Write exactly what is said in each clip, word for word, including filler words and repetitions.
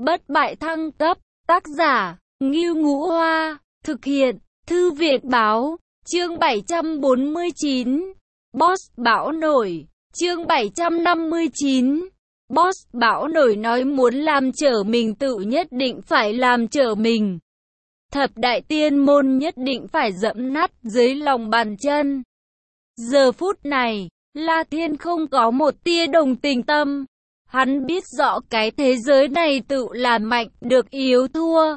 Bất bại thăng cấp, tác giả, Ngưu Ngũ Hoa, thực hiện, Thư viện Báo, chương bảy trăm bốn mươi chín, Boss bão nổi, chương bảy trăm năm mươi chín, Boss bão nổi nói muốn làm trở mình tự nhất định phải làm trở mình. Thập đại tiên môn nhất định phải dẫm nát dưới lòng bàn chân. Giờ phút này, La Thiên không có một tia đồng tình tâm. Hắn biết rõ cái thế giới này tự là mạnh được yếu thua.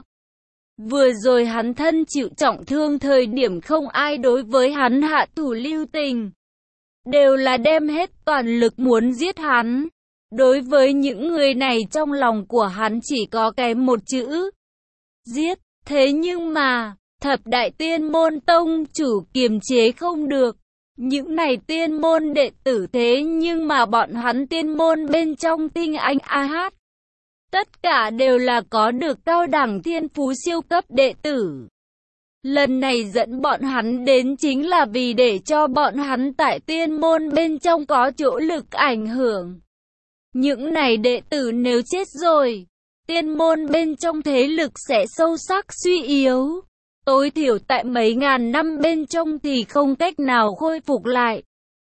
Vừa rồi hắn thân chịu trọng thương thời điểm không ai đối với hắn hạ thủ lưu tình. Đều là đem hết toàn lực muốn giết hắn. Đối với những người này trong lòng của hắn chỉ có cái một chữ. Giết. Thế nhưng mà, thập đại tiên môn tông chủ kiềm chế không được. Những này tiên môn đệ tử thế nhưng mà bọn hắn tiên môn bên trong tinh anh a hát. Tất cả đều là có được cao đẳng thiên phú siêu cấp đệ tử. Lần này dẫn bọn hắn đến chính là vì để cho bọn hắn tại tiên môn bên trong có chỗ lực ảnh hưởng. Những này đệ tử nếu chết rồi, tiên môn bên trong thế lực sẽ sâu sắc suy yếu. Tối thiểu tại mấy ngàn năm bên trong thì không cách nào khôi phục lại.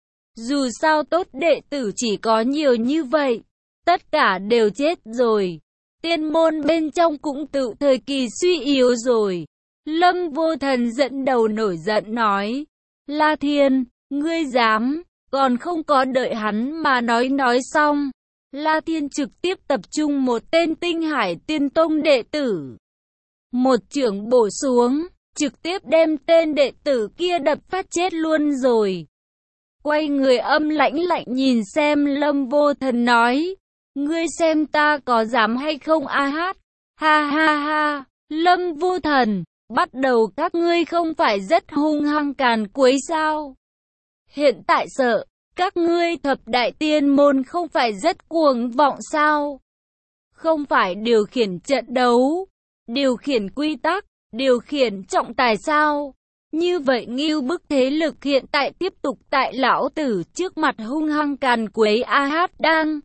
Dù sao tốt đệ tử chỉ có nhiều như vậy, tất cả đều chết rồi. Tiên môn bên trong cũng tự thời kỳ suy yếu rồi. Lâm Vô Thần dẫn đầu nổi giận nói, La Thiên, ngươi dám, còn không có đợi hắn mà nói nói xong. La Thiên trực tiếp tập trung một tên Tinh Hải Tiên Tông đệ tử. Một chưởng bổ xuống, trực tiếp đem tên đệ tử kia đập phát chết luôn rồi. Quay người âm lãnh lạnh nhìn xem Lâm Vô Thần nói, ngươi xem ta có dám hay không a hát. Ha ha ha, Lâm Vô Thần, bắt đầu các ngươi không phải rất hung hăng càn quấy sao? Hiện tại sợ, các ngươi thập đại tiên môn không phải rất cuồng vọng sao? Không phải điều khiển trận đấu, điều khiển quy tắc, điều khiển trọng tài sao? Như vậy ngưu bức thế lực hiện tại tiếp tục tại lão tử trước mặt hung hăng càn quấy a hát đang.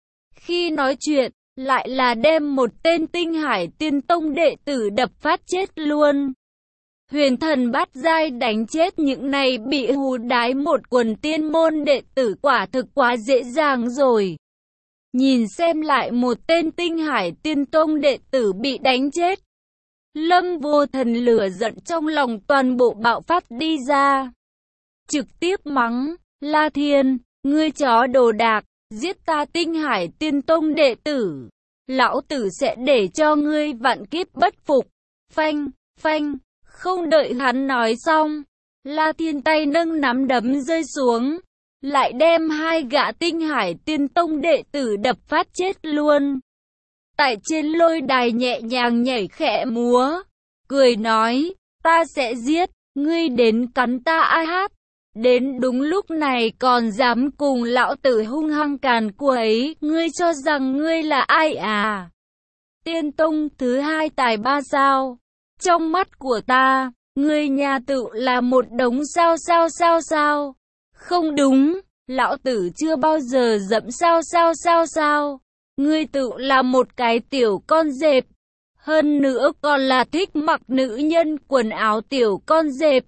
Khi nói chuyện, lại là đem một tên Tinh Hải Tiên Tông đệ tử đập phát chết luôn. Huyền thần bát giai đánh chết những này bị hù đái một quần tiên môn đệ tử quả thực quá dễ dàng rồi. Nhìn xem lại một tên Tinh Hải Tiên Tông đệ tử bị đánh chết. Lâm Vô Thần lửa giận trong lòng toàn bộ bạo phát đi ra. Trực tiếp mắng, La Thiên, ngươi chó đồ đạc, giết ta Tinh Hải Tiên Tông đệ tử. Lão tử sẽ để cho ngươi vạn kiếp bất phục. Phanh, phanh, không đợi hắn nói xong. La Thiên tay nâng nắm đấm rơi xuống. Lại đem hai gã Tinh Hải Tiên Tông đệ tử đập phát chết luôn. Tại trên lôi đài nhẹ nhàng nhảy khẽ múa. Cười nói, ta sẽ giết, ngươi đến cắn ta a hát. Đến đúng lúc này còn dám cùng lão tử hung hăng càn quấy, ngươi cho rằng ngươi là ai à? Tiên Tông thứ hai tài ba sao? Trong mắt của ta, ngươi nhà tự là một đống sao sao sao sao? Không đúng, lão tử chưa bao giờ dẫm sao sao sao sao? Ngươi tự là một cái tiểu con dẹp. Hơn nữa còn là thích mặc nữ nhân quần áo tiểu con dẹp.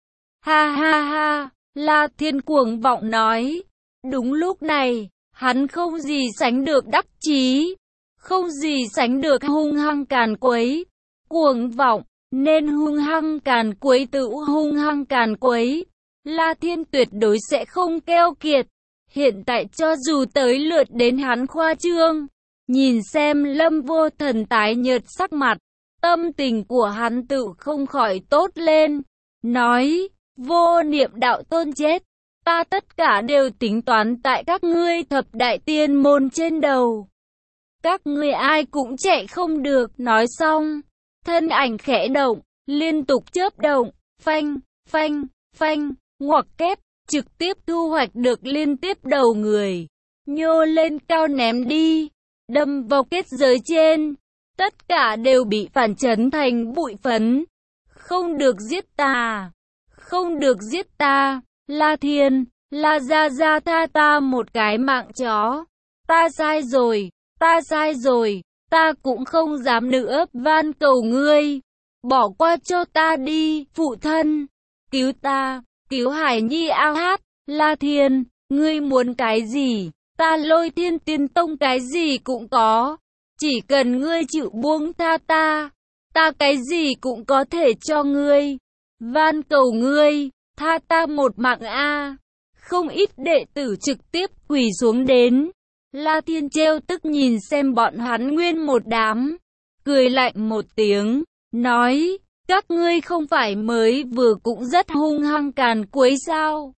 Ha ha ha, La Thiên cuồng vọng nói. Đúng lúc này, hắn không gì sánh được đắc chí. Không gì sánh được hung hăng càn quấy. Cuồng vọng, nên hung hăng càn quấy tự hung hăng càn quấy. La Thiên tuyệt đối sẽ không keo kiệt. Hiện tại cho dù tới lượt đến hắn khoa trương. Nhìn xem Lâm Vô Thần tái nhợt sắc mặt, tâm tình của hắn tự không khỏi tốt lên. Nói, vô niệm đạo tôn chết, ta tất cả đều tính toán tại các ngươi thập đại tiên môn trên đầu. Các ngươi ai cũng chạy không được. Nói xong, thân ảnh khẽ động, liên tục chớp động, phanh, phanh, phanh, ngoặc kép, trực tiếp thu hoạch được liên tiếp đầu người. Nhô lên cao ném đi. Đâm vào kết giới trên, tất cả đều bị phản chấn thành bụi phấn. Không được giết ta, không được giết ta, La Thiên, La Gia Gia tha ta một cái mạng chó. Ta sai rồi, ta sai rồi, ta cũng không dám nữa, van cầu ngươi, bỏ qua cho ta đi, phụ thân, cứu ta, cứu Hải Nhi A Hát, La Thiên, ngươi muốn cái gì, ta Lôi Thiên Tiên Tông cái gì cũng có, chỉ cần ngươi chịu buông tha ta, ta cái gì cũng có thể cho ngươi, van cầu ngươi, tha ta một mạng a. Không ít đệ tử trực tiếp quỳ xuống đến. La Thiên trêu tức nhìn xem bọn hắn nguyên một đám, cười lạnh một tiếng, nói, các ngươi không phải mới vừa cũng rất hung hăng càn quấy sao?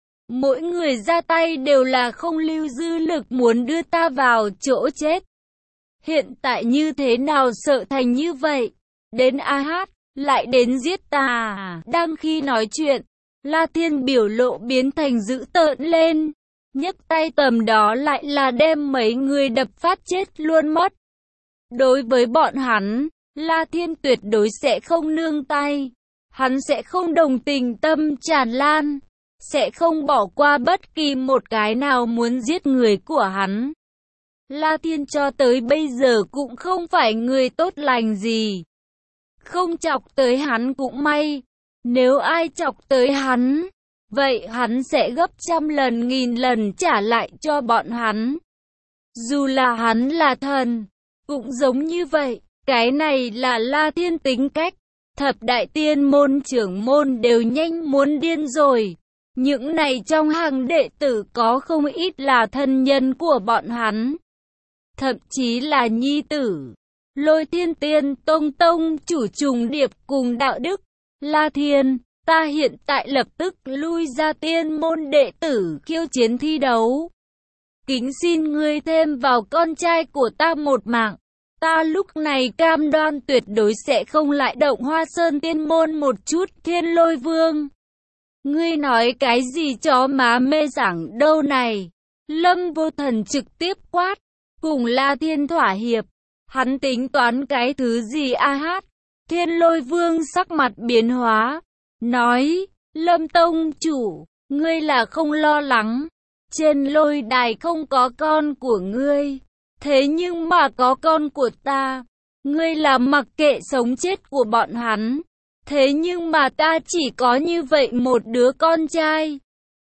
Mỗi người ra tay đều là không lưu dư lực muốn đưa ta vào chỗ chết. Hiện tại như thế nào sợ thành như vậy? Đến A Hát, lại đến giết ta. Đang khi nói chuyện, La Thiên biểu lộ biến thành dữ tợn lên. Nhấc tay tầm đó lại là đem mấy người đập phát chết luôn mất. Đối với bọn hắn, La Thiên tuyệt đối sẽ không nương tay. Hắn sẽ không đồng tình tâm tràn lan, sẽ không bỏ qua bất kỳ một cái nào muốn giết người của hắn. La Thiên cho tới bây giờ cũng không phải người tốt lành gì. Không chọc tới hắn cũng may. Nếu ai chọc tới hắn, vậy hắn sẽ gấp trăm lần nghìn lần trả lại cho bọn hắn. Dù là hắn là thần, cũng giống như vậy. Cái này là La Thiên tính cách. Thập đại tiên môn trưởng môn đều nhanh muốn điên rồi. Những này trong hàng đệ tử có không ít là thân nhân của bọn hắn. Thậm chí là nhi tử. Lôi Thiên Tiên Tông Tông chủ trùng điệp cùng đạo đức. La Thiên, ta hiện tại lập tức lui ra tiên môn đệ tử khiêu chiến thi đấu. Kính xin ngươi thêm vào con trai của ta một mạng. Ta lúc này cam đoan tuyệt đối sẽ không lại động Hoa Sơn tiên môn một chút. Thiên Lôi Vương, ngươi nói cái gì chó má mê sảng đâu này? Lâm Vô Thần trực tiếp quát, cùng La Thiên thỏa hiệp. Hắn tính toán cái thứ gì A Hát? Thiên Lôi Vương sắc mặt biến hóa, nói, Lâm Tông chủ, ngươi là không lo lắng, trên lôi đài không có con của ngươi, thế nhưng mà có con của ta, ngươi là mặc kệ sống chết của bọn hắn, thế nhưng mà ta chỉ có như vậy một đứa con trai,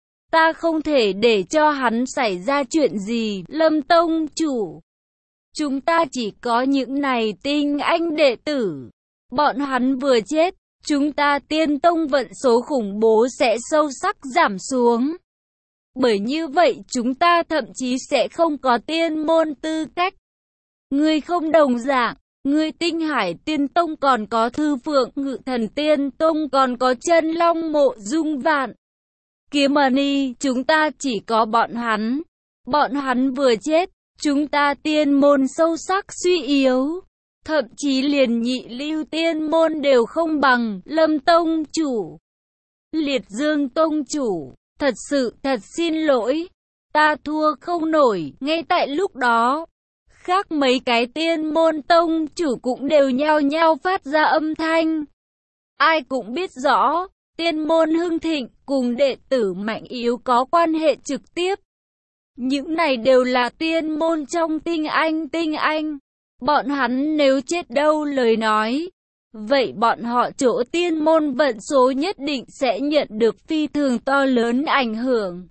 ta không thể để cho hắn xảy ra chuyện gì. Lâm Tông chủ, chúng ta chỉ có những này tinh anh đệ tử. Bọn hắn vừa chết, chúng ta tiên tông vận số khủng bố sẽ sâu sắc giảm xuống. Bởi như vậy chúng ta thậm chí sẽ không có tiên môn tư cách. Ngươi không đồng dạng, ngươi Tinh Hải Tiên Tông còn có Thư Phượng Ngự Thần Tiên Tông còn có Chân Long Mộ Dung Vạn. Kiếm Ni, chúng ta chỉ có bọn hắn. Bọn hắn vừa chết, chúng ta tiên môn sâu sắc suy yếu. Thậm chí liền nhị lưu tiên môn đều không bằng. Lâm Tông chủ, Liệt Dương Tông chủ, thật sự thật xin lỗi, ta thua không nổi. Ngay tại lúc đó, khác mấy cái tiên môn tông chủ cũng đều nhao nhao phát ra âm thanh. Ai cũng biết rõ, tiên môn hưng thịnh cùng đệ tử mạnh yếu có quan hệ trực tiếp. Những này đều là tiên môn trong tinh anh tinh anh. Bọn hắn nếu chết đâu lời nói, vậy bọn họ chỗ tiên môn vận số nhất định sẽ nhận được phi thường to lớn ảnh hưởng.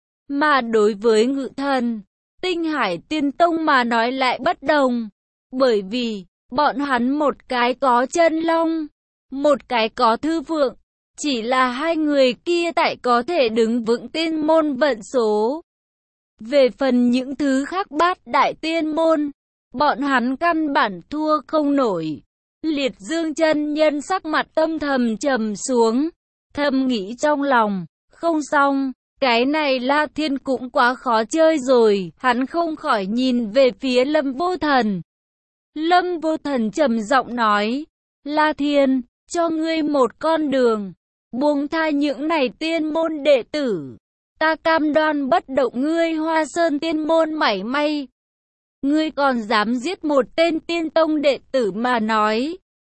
Mà đối với Ngự Thần, Tinh Hải Tiên Tông mà nói lại bất đồng. Bởi vì, bọn hắn một cái có Chân Long, một cái có Thư Phượng. Chỉ là hai người kia tại có thể đứng vững tiên môn vận số. Về phần những thứ khác bát đại tiên môn, bọn hắn căn bản thua không nổi. Liệt Dương chân nhân sắc mặt âm thầm trầm xuống, thầm nghĩ trong lòng, không xong, cái này La Thiên cũng quá khó chơi rồi. Hắn không khỏi nhìn về phía Lâm Vô Thần. Lâm Vô Thần trầm giọng nói, La Thiên, cho ngươi một con đường, buông tha những này tiên môn đệ tử. Ta cam đoan bất động ngươi Hoa Sơn tiên môn mảy may. Ngươi còn dám giết một tên tiên tông đệ tử mà nói,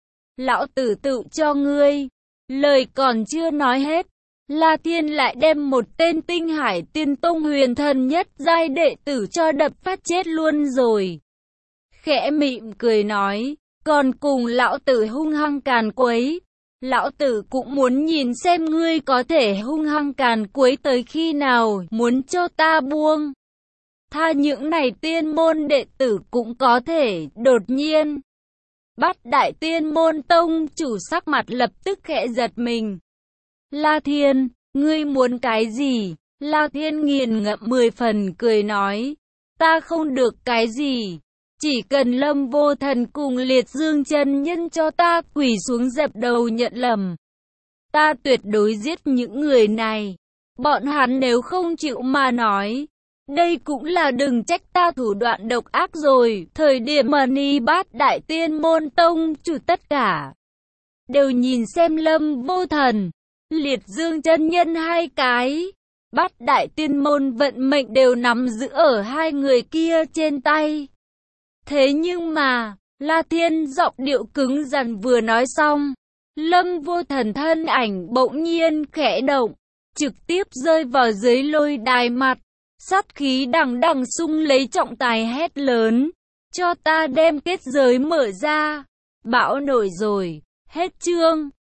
lão tử tự cho ngươi. Lời còn chưa nói hết, La Thiên lại đem một tên Tinh Hải Tiên Tông huyền thần nhất giai đệ tử cho đập phát chết luôn rồi. khẽ mỉm cười nói, còn cùng lão tử hung hăng càn quấy. Lão tử cũng muốn nhìn xem ngươi có thể hung hăng càn quấy tới khi nào, muốn cho ta buông tha những này tiên môn đệ tử cũng có thể. Đột nhiên, Bát Đại Tiên Môn tông chủ sắc mặt lập tức khẽ giật mình. La Thiên, ngươi muốn cái gì? La Thiên nghiền ngẫm mười phần cười nói, ta không được cái gì, chỉ cần Lâm Vô Thần cùng Liệt Dương chân nhân cho ta quỳ xuống dập đầu nhận lầm. Ta tuyệt đối giết những người này. Bọn hắn nếu không chịu mà nói, đây cũng là đừng trách ta thủ đoạn độc ác rồi. Thời điểm mà Ni Bát Đại Tiên Môn tông chủ tất cả đều nhìn xem Lâm Vô Thần, Liệt Dương chân nhân hai cái. Bát Đại Tiên Môn vận mệnh đều nắm giữ ở hai người kia trên tay. Thế nhưng mà, La Thiên giọng điệu cứng rắn vừa nói xong, Lâm Vô Thần thân ảnh bỗng nhiên khẽ động, trực tiếp rơi vào dưới lôi đài mặt, sát khí đằng đằng sung lấy trọng tài hét lớn, cho ta đem kết giới mở ra. Bão nổi rồi, hết chương.